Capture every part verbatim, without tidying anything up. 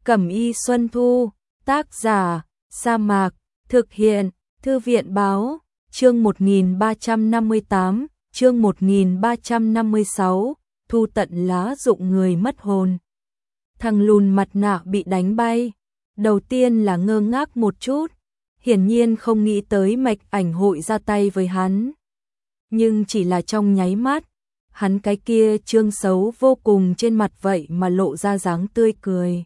Cẩm y Xuân Thu, tác giả, Sa Mạc, thực hiện, Thư viện báo, chương một nghìn ba trăm năm mươi tám, chương một nghìn ba trăm năm mươi sáu, thu tận lá dụng người mất hồn. Thằng lùn mặt nạ bị đánh bay, đầu tiên là ngơ ngác một chút, hiển nhiên không nghĩ tới Mạch Ảnh hội ra tay với hắn. Nhưng chỉ là trong nháy mắt, hắn cái kia trương xấu vô cùng trên mặt vậy mà lộ ra dáng tươi cười.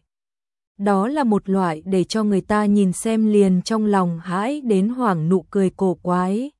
Đó là một loại để cho người ta nhìn xem liền trong lòng hãi đến hoảng nụ cười cổ quái.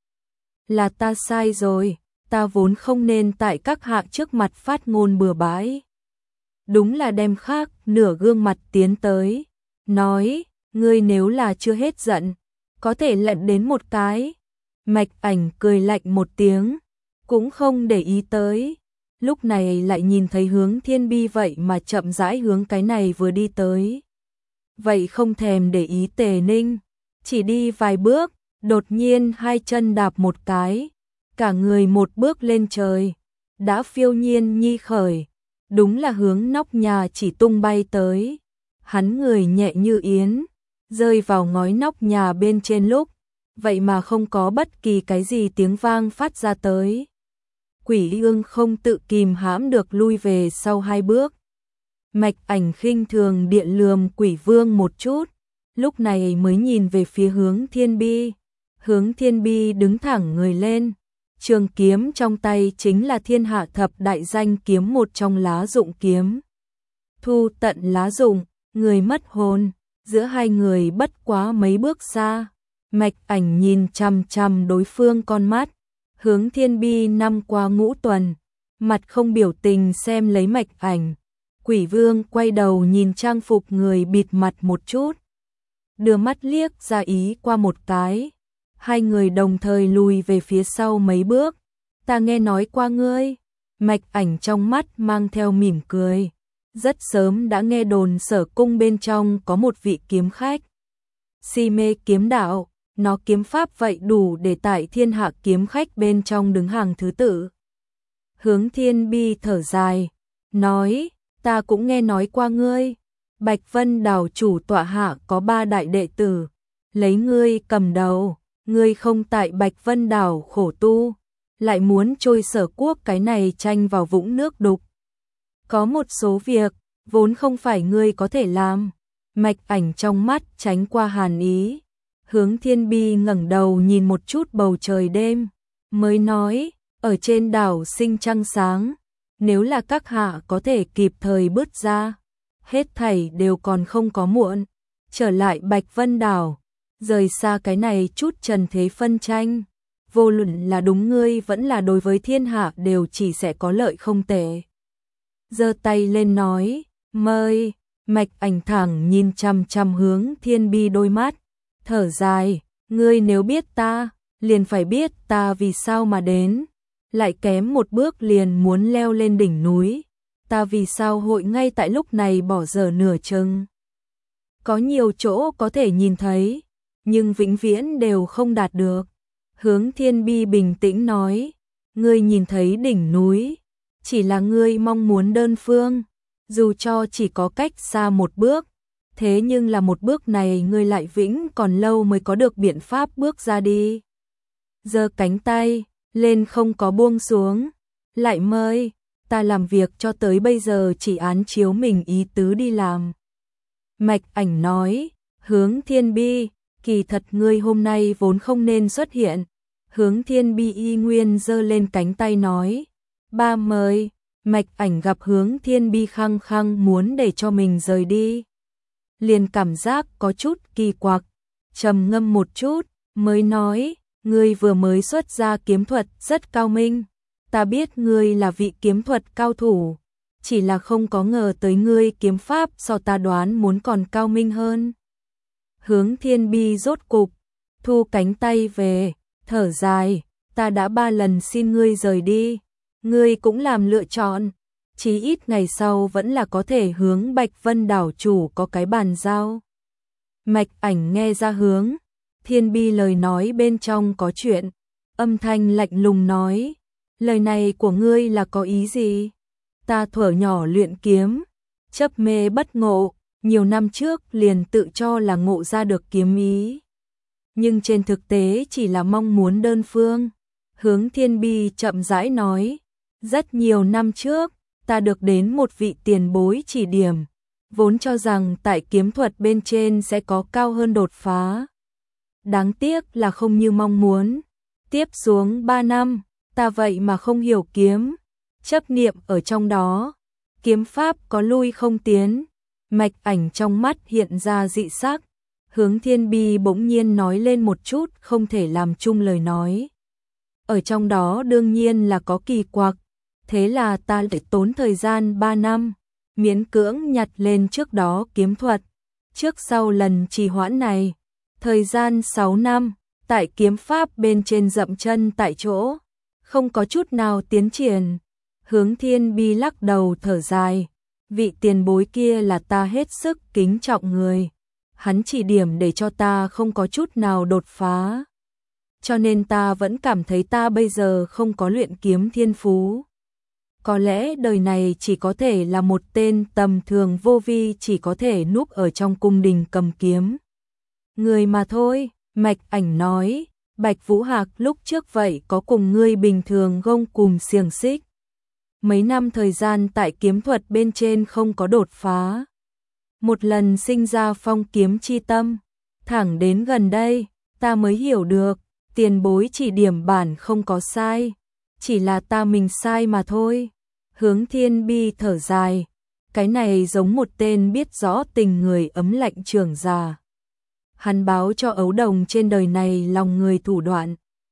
Là ta sai rồi, ta vốn không nên tại các hạ trước mặt phát ngôn bừa bãi. Đúng là đem khác nửa gương mặt tiến tới, nói, ngươi nếu là chưa hết giận, có thể lận đến một cái. Mạch Ảnh cười lạnh một tiếng, cũng không để ý tới. Lúc này lại nhìn thấy Hướng Thiên Bi vậy mà chậm rãi hướng cái này vừa đi tới. Vậy không thèm để ý Tề Ninh, chỉ đi vài bước, đột nhiên hai chân đạp một cái, cả người một bước lên trời, đã phiêu nhiên nhi khởi, đúng là hướng nóc nhà chỉ tung bay tới. Hắn người nhẹ như yến, rơi vào ngói nóc nhà bên trên lúc, vậy mà không có bất kỳ cái gì tiếng vang phát ra tới. Quỷ Ương không tự kìm hãm được lui về sau hai bước. Mạch Ảnh khinh thường điện lườm Quỷ Vương một chút, lúc này mới nhìn về phía Hướng Thiên Bi. Hướng Thiên Bi đứng thẳng người lên, trường kiếm trong tay chính là Thiên Hạ Thập Đại Danh kiếm, một trong lá dụng kiếm. Thu tận lá dụng, người mất hồn, giữa hai người bất quá mấy bước xa. Mạch Ảnh nhìn chằm chằm đối phương con mắt. Hướng Thiên Bi năm qua ngũ tuần, mặt không biểu tình xem lấy Mạch Ảnh. Quỷ Vương quay đầu nhìn trang phục người bịt mặt một chút, đưa mắt liếc ra ý qua một cái. Hai người đồng thời lùi về phía sau mấy bước. Ta nghe nói qua ngươi. Mạch Ảnh trong mắt mang theo mỉm cười. Rất sớm đã nghe đồn Sở cung bên trong có một vị kiếm khách si mê kiếm đạo, nó kiếm pháp vậy đủ để tại thiên hạ kiếm khách bên trong đứng hàng thứ tự. Hướng Thiên Bi thở dài, nói, ta cũng nghe nói qua ngươi. Bạch Vân đảo chủ tọa hạ có ba đại đệ tử, lấy ngươi cầm đầu. Ngươi không tại Bạch Vân đảo khổ tu, lại muốn trôi Sở quốc cái này tranh vào vũng nước đục. Có một số việc, vốn không phải ngươi có thể làm. Mạch Ảnh trong mắt tránh qua hàn ý. Hướng Thiên Bi ngẩng đầu nhìn một chút bầu trời đêm, mới nói, ở trên đảo sinh trăng sáng, nếu là các hạ có thể kịp thời bước ra, hết thảy đều còn không có muộn, trở lại Bạch Vân đảo, rời xa cái này chút trần thế phân tranh, vô luận là đúng ngươi vẫn là đối với thiên hạ đều chỉ sẽ có lợi không tệ. Giơ tay lên nói, mời. Mạch Ảnh thẳng nhìn chằm chằm Hướng Thiên Bi đôi mắt, thở dài, ngươi nếu biết ta, liền phải biết ta vì sao mà đến, lại kém một bước liền muốn leo lên đỉnh núi, ta vì sao hội ngay tại lúc này bỏ dở nửa chừng. Có nhiều chỗ có thể nhìn thấy, nhưng vĩnh viễn đều không đạt được. Hướng Thiên Bi bình tĩnh nói, ngươi nhìn thấy đỉnh núi, chỉ là ngươi mong muốn đơn phương, dù cho chỉ có cách xa một bước, thế nhưng là một bước này ngươi lại vĩnh còn lâu mới có được biện pháp bước ra đi. Giơ cánh tay lên không có buông xuống, lại mời, ta làm việc cho tới bây giờ chỉ án chiếu mình ý tứ đi làm. Mạch Ảnh nói, Hướng Thiên Bi, kỳ thật ngươi hôm nay vốn không nên xuất hiện. Hướng Thiên Bi y nguyên giơ lên cánh tay nói, ba mời. Mạch Ảnh gặp Hướng Thiên Bi khăng khăng muốn để cho mình rời đi, liền cảm giác có chút kỳ quặc, trầm ngâm một chút, mới nói, ngươi vừa mới xuất ra kiếm thuật rất cao minh, ta biết ngươi là vị kiếm thuật cao thủ, chỉ là không có ngờ tới ngươi kiếm pháp so ta đoán muốn còn cao minh hơn. Hướng Thiên Bi rốt cục thu cánh tay về, thở dài, ta đã ba lần xin ngươi rời đi, ngươi cũng làm lựa chọn, chí ít ngày sau vẫn là có thể hướng Bạch Vân đảo chủ có cái bàn giao. Mạch Ảnh nghe ra Hướng Thiên Bi lời nói bên trong có chuyện, âm thanh lạnh lùng nói, lời này của ngươi là có ý gì? Ta thuở nhỏ luyện kiếm, chấp mê bất ngộ, nhiều năm trước liền tự cho là ngộ ra được kiếm ý. Nhưng trên thực tế chỉ là mong muốn đơn phương. Hướng Thiên Bi chậm rãi nói, rất nhiều năm trước, ta được đến một vị tiền bối chỉ điểm, vốn cho rằng tại kiếm thuật bên trên sẽ có cao hơn đột phá. Đáng tiếc là không như mong muốn. Tiếp xuống ba năm, ta vậy mà không hiểu kiếm, chấp niệm ở trong đó, kiếm pháp có lui không tiến. Mạch Ảnh trong mắt hiện ra dị sắc. Hướng Thiên Bi bỗng nhiên nói lên một chút không thể làm chung lời nói. Ở trong đó đương nhiên là có kỳ quặc, thế là ta phải tốn thời gian ba năm, miễn cưỡng nhặt lên trước đó kiếm thuật. Trước sau lần trì hoãn này, thời gian sáu năm, tại kiếm pháp bên trên dậm chân tại chỗ, không có chút nào tiến triển. Hướng Thiên Bi lắc đầu thở dài, vị tiền bối kia là ta hết sức kính trọng người. Hắn chỉ điểm để cho ta không có chút nào đột phá. Cho nên ta vẫn cảm thấy ta bây giờ không có luyện kiếm thiên phú. Có lẽ đời này chỉ có thể là một tên tầm thường vô vi, chỉ có thể núp ở trong cung đình cầm kiếm người mà thôi. Mạch Ảnh nói, Bạch Vũ Hạc lúc trước vậy có cùng ngươi bình thường gông cùm xiềng xích. Mấy năm thời gian tại kiếm thuật bên trên không có đột phá. Một lần sinh ra phong kiếm chi tâm, thẳng đến gần đây, ta mới hiểu được, tiền bối chỉ điểm bản không có sai, chỉ là ta mình sai mà thôi. Hướng Thiên Bi thở dài, cái này giống một tên biết rõ tình người ấm lạnh trưởng già. Hắn báo cho Ấu Đồng trên đời này lòng người thủ đoạn.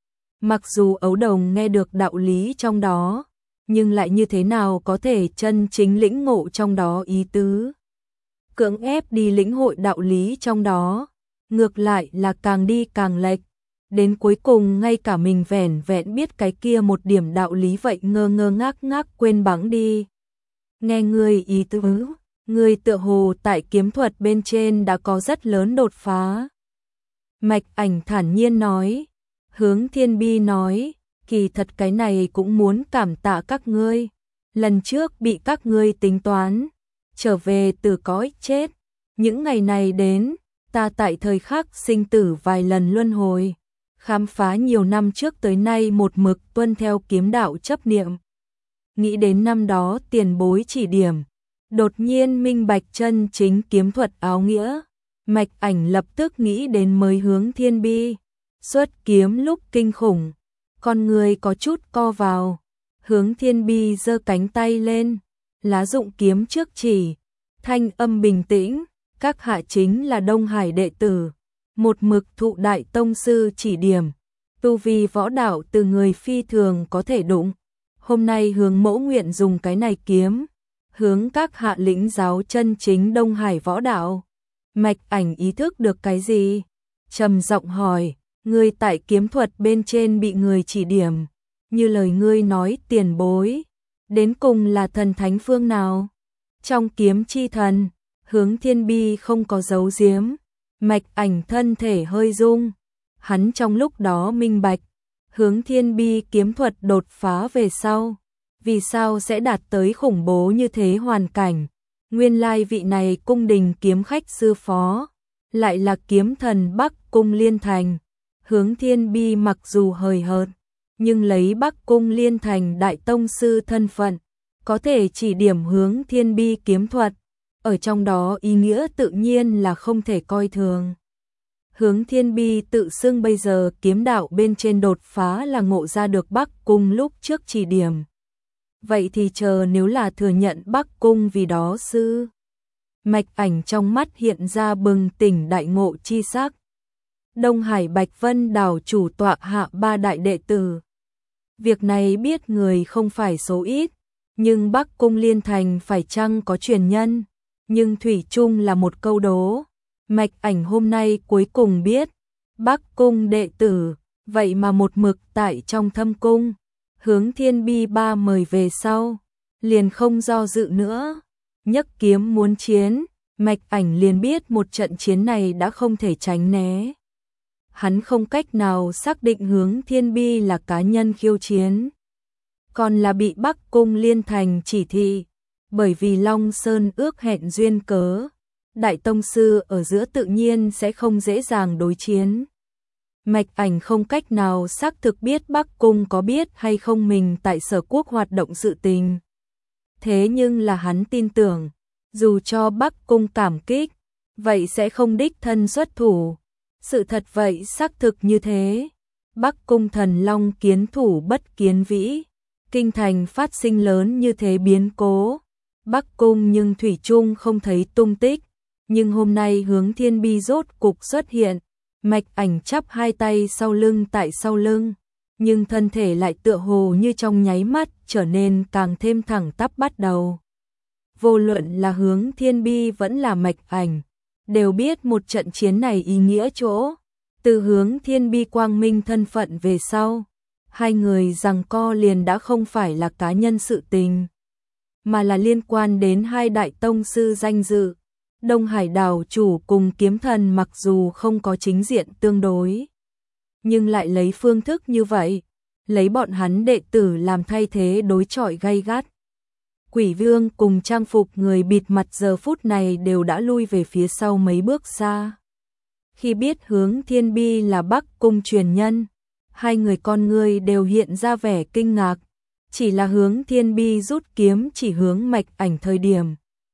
Mặc dù Ấu Đồng nghe được đạo lý trong đó, nhưng lại như thế nào có thể chân chính lĩnh ngộ trong đó ý tứ. Cưỡng ép đi lĩnh hội đạo lý trong đó, ngược lại là càng đi càng lệch. Đến cuối cùng ngay cả mình vẻn vẹn biết cái kia một điểm đạo lý vậy ngơ ngơ ngác ngác quên bẵng đi. Nghe người ý tứ, người tựa hồ tại kiếm thuật bên trên đã có rất lớn đột phá. Mạch Ảnh thản nhiên nói. Hướng Thiên Bi nói, kỳ thật cái này cũng muốn cảm tạ các ngươi. Lần trước bị các ngươi tính toán, trở về từ cõi chết. Những ngày này đến, ta tại thời khắc sinh tử vài lần luân hồi, khám phá nhiều năm trước tới nay một mực tuân theo kiếm đạo chấp niệm. Nghĩ đến năm đó tiền bối chỉ điểm, đột nhiên minh bạch chân chính kiếm thuật áo nghĩa. Mạch Ảnh lập tức nghĩ đến mới Hướng Thiên Bi, xuất kiếm lúc kinh khủng, con người có chút co vào. Hướng Thiên Bi giơ cánh tay lên, lá dụng kiếm trước chỉ, thanh âm bình tĩnh, các hạ chính là Đông Hải đệ tử, một mực thụ đại tông sư chỉ điểm, tu vi võ đạo từ người phi thường có thể đụng. Hôm nay Hướng mẫu nguyện dùng cái này kiếm, hướng các hạ lĩnh giáo chân chính Đông Hải võ đạo. Mạch Ảnh ý thức được cái gì? Trầm giọng hỏi, ngươi tại kiếm thuật bên trên bị người chỉ điểm, như lời ngươi nói tiền bối, đến cùng là thần thánh phương nào? Trong kiếm chi thần, Hướng Thiên Bi không có giấu giếm. Mạch Ảnh thân thể hơi rung, hắn trong lúc đó minh bạch, Hướng Thiên Bi kiếm thuật đột phá về sau, vì sao sẽ đạt tới khủng bố như thế hoàn cảnh. Nguyên lai vị này cung đình kiếm khách sư phó, lại là kiếm thần Bắc Cung Liên Thành. Hướng Thiên Bi mặc dù hời hợt, nhưng lấy Bắc Cung Liên Thành đại tông sư thân phận, có thể chỉ điểm Hướng Thiên Bi kiếm thuật, ở trong đó ý nghĩa tự nhiên là không thể coi thường. Hướng Thiên Bi tự xưng bây giờ kiếm đạo bên trên đột phá là ngộ ra được Bắc Cung lúc trước chỉ điểm. Vậy thì chờ nếu là thừa nhận Bắc Cung vì đó sư. Mạch Ảnh trong mắt hiện ra bừng tỉnh đại ngộ chi sắc. Đông Hải Bạch Vân đảo chủ tọa hạ ba đại đệ tử. Việc này biết người không phải số ít, nhưng Bắc Cung Liên Thành phải chăng có truyền nhân, nhưng thủy chung là một câu đố. Mạch Ảnh hôm nay cuối cùng biết, Bắc Cung đệ tử, vậy mà một mực tại trong thâm cung. Hướng Thiên Bi ba mời về sau, liền không do dự nữa, nhấc kiếm muốn chiến. Mạch Ảnh liền biết một trận chiến này đã không thể tránh né. Hắn không cách nào xác định Hướng Thiên Bi là cá nhân khiêu chiến, còn là bị Bắc Cung Liên Thành chỉ thị, bởi vì Long Sơn ước hẹn duyên cớ. đại tông sư ở giữa tự nhiên sẽ không dễ dàng đối chiến. Mạch Ảnh không cách nào xác thực biết Bắc Cung có biết hay không mình tại Sở Quốc hoạt động sự tình. Thế nhưng là hắn tin tưởng, dù cho Bắc Cung cảm kích, vậy sẽ không đích thân xuất thủ. Sự thật vậy xác thực như thế. Bắc Cung Thần Long kiến thủ bất kiến vĩ, kinh thành phát sinh lớn như thế biến cố. Bắc Cung nhưng thủy chung không thấy tung tích, nhưng hôm nay Hướng Thiên Bi rốt cục xuất hiện. Mạch Ảnh chắp hai tay sau lưng tại sau lưng, nhưng thân thể lại tựa hồ như trong nháy mắt trở nên càng thêm thẳng tắp bắt đầu. Vô luận là Hướng Thiên Bi vẫn là Mạch Ảnh, đều biết một trận chiến này ý nghĩa chỗ. Từ Hướng Thiên Bi quang minh thân phận về sau, hai người giằng co liền đã không phải là cá nhân sự tình, mà là liên quan đến hai đại tông sư danh dự. Đông Hải đảo chủ cùng kiếm thần mặc dù không có chính diện tương đối, nhưng lại lấy phương thức như vậy, lấy bọn hắn đệ tử làm thay thế đối chọi gay gắt. Quỷ Vương cùng trang phục người bịt mặt giờ phút này đều đã lui về phía sau mấy bước xa. Khi biết Hướng Thiên Bi là Bắc Cung truyền nhân, hai người con người đều hiện ra vẻ kinh ngạc, chỉ là Hướng Thiên Bi rút kiếm chỉ hướng Mạch Ảnh thời điểm.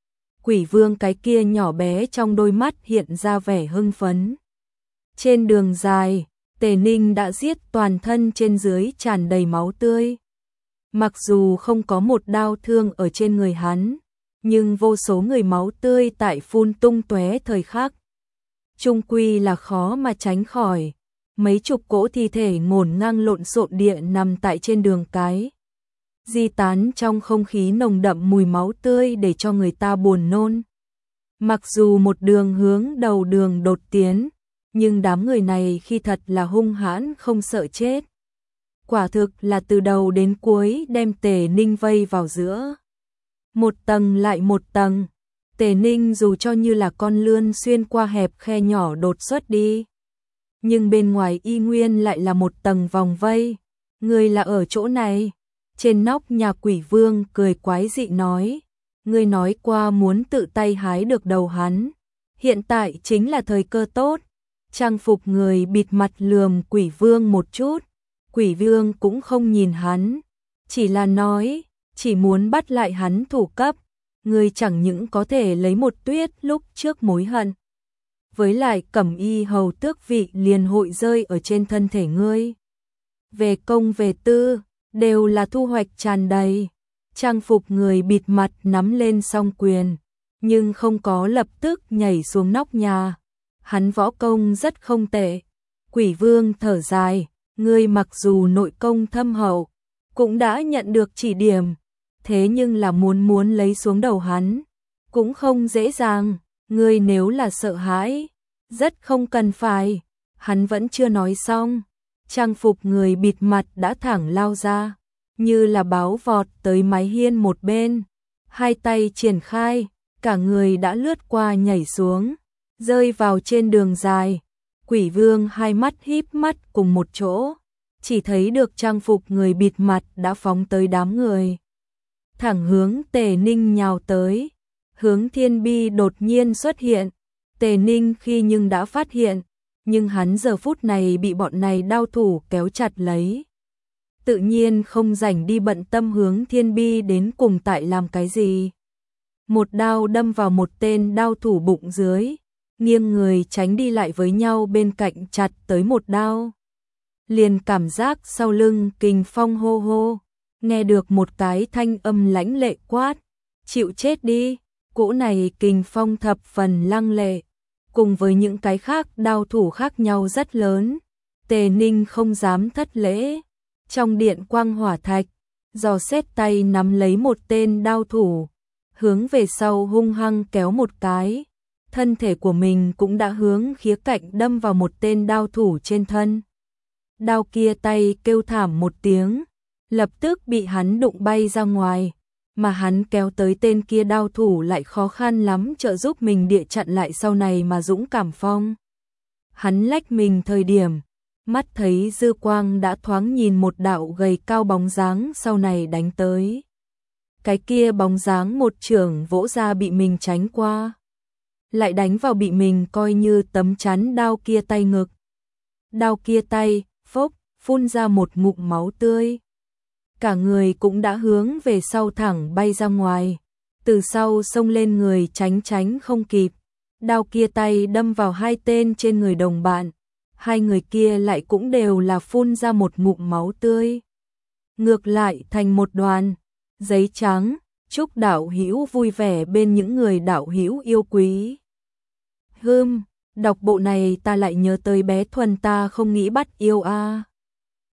Quỷ Vương cái kia nhỏ bé trong đôi mắt hiện ra vẻ hưng phấn. Trên đường dài, Tề Ninh đã giết toàn thân trên dưới tràn đầy máu tươi. Mặc dù không có một đao thương ở trên người hắn, nhưng vô số người máu tươi tại phun tung tóe thời khắc. Trung quy là khó mà tránh khỏi. Mấy chục cỗ thi thể ngổn ngang lộn xộn địa nằm tại trên đường cái. Di tán trong không khí nồng đậm mùi máu tươi để cho người ta buồn nôn. Mặc dù một đường hướng đầu đường đột tiến, nhưng đám người này khi thật là hung hãn không sợ chết. Quả thực là từ đầu đến cuối đem Tề Ninh vây vào giữa. Một tầng lại một tầng, Tề Ninh dù cho như là con lươn xuyên qua hẹp khe nhỏ đột xuất đi, nhưng bên ngoài y nguyên lại là một tầng vòng vây. Người là ở chỗ này. Trên nóc nhà Quỷ Vương cười quái dị nói, ngươi nói qua muốn tự tay hái được đầu hắn, hiện tại chính là thời cơ tốt. Trang phục người bịt mặt lườm Quỷ Vương một chút, Quỷ Vương cũng không nhìn hắn, chỉ là nói, chỉ muốn bắt lại hắn thủ cấp, ngươi chẳng những có thể lấy một tuyết lúc trước mối hận, với lại cẩm y hầu tước vị liền hội rơi ở trên thân thể ngươi. Về công về tư, đều là thu hoạch tràn đầy. Trang phục người bịt mặt nắm lên song quyền, nhưng không có lập tức nhảy xuống nóc nhà. Hắn võ công rất không tệ. Quỷ Vương thở dài, ngươi mặc dù nội công thâm hậu, cũng đã nhận được chỉ điểm, thế nhưng là muốn muốn lấy xuống đầu hắn, cũng không dễ dàng. Ngươi nếu là sợ hãi, rất không cần phải. Hắn vẫn chưa nói xong. Trang phục người bịt mặt đã thẳng lao ra, như là báo vọt tới mái hiên một bên, hai tay triển khai, cả người đã lướt qua nhảy xuống, rơi vào trên đường dài. Quỷ Vương hai mắt híp mắt cùng một chỗ, chỉ thấy được trang phục người bịt mặt đã phóng tới đám người, thẳng hướng Tề Ninh nhào tới. Hướng Thiên Bi đột nhiên xuất hiện, Tề Ninh khi nhưng đã phát hiện, nhưng hắn giờ phút này bị bọn này đao thủ kéo chặt lấy, tự nhiên không rảnh đi bận tâm Hướng Thiên Bi đến cùng tại làm cái gì. Một đao đâm vào một tên đao thủ bụng dưới, nghiêng người tránh đi lại với nhau bên cạnh chặt tới một đao. Liền cảm giác sau lưng kình phong hô hô, nghe được một cái thanh âm lãnh lệ quát, chịu chết đi. Cỗ này kình phong thập phần lăng lệ, cùng với những cái khác đao thủ khác nhau rất lớn. Tề Ninh không dám thất lễ, trong điện quang hỏa thạch, giò xét tay nắm lấy một tên đao thủ, hướng về sau hung hăng kéo một cái, thân thể của mình cũng đã hướng khía cạnh đâm vào một tên đao thủ trên thân. Đao kia tay kêu thảm một tiếng, lập tức bị hắn đụng bay ra ngoài, mà hắn kéo tới tên kia đao thủ lại khó khăn lắm trợ giúp mình địa chặn lại sau này mà dũng cảm phong. Hắn lách mình thời điểm, mắt thấy dư quang đã thoáng nhìn một đạo gầy cao bóng dáng sau này đánh tới. Cái kia bóng dáng một chưởng vỗ ra bị mình tránh qua. lại đánh vào bị mình coi như tấm chắn đao kia tay ngực. Đao kia tay, phốc, phun ra một ngụm máu tươi. Cả người cũng đã hướng về sau thẳng bay ra ngoài. Từ sau xông lên người tránh tránh không kịp. Đao kia tay đâm vào hai tên trên người đồng bạn. Hai người kia lại cũng đều là phun ra một ngụm máu tươi. Ngược lại thành một đoàn giấy trắng. Chúc đạo hữu vui vẻ bên những người đạo hữu yêu quý. Hừm, đọc bộ này ta lại nhớ tới bé Thuần ta không nghĩ bắt yêu a. À.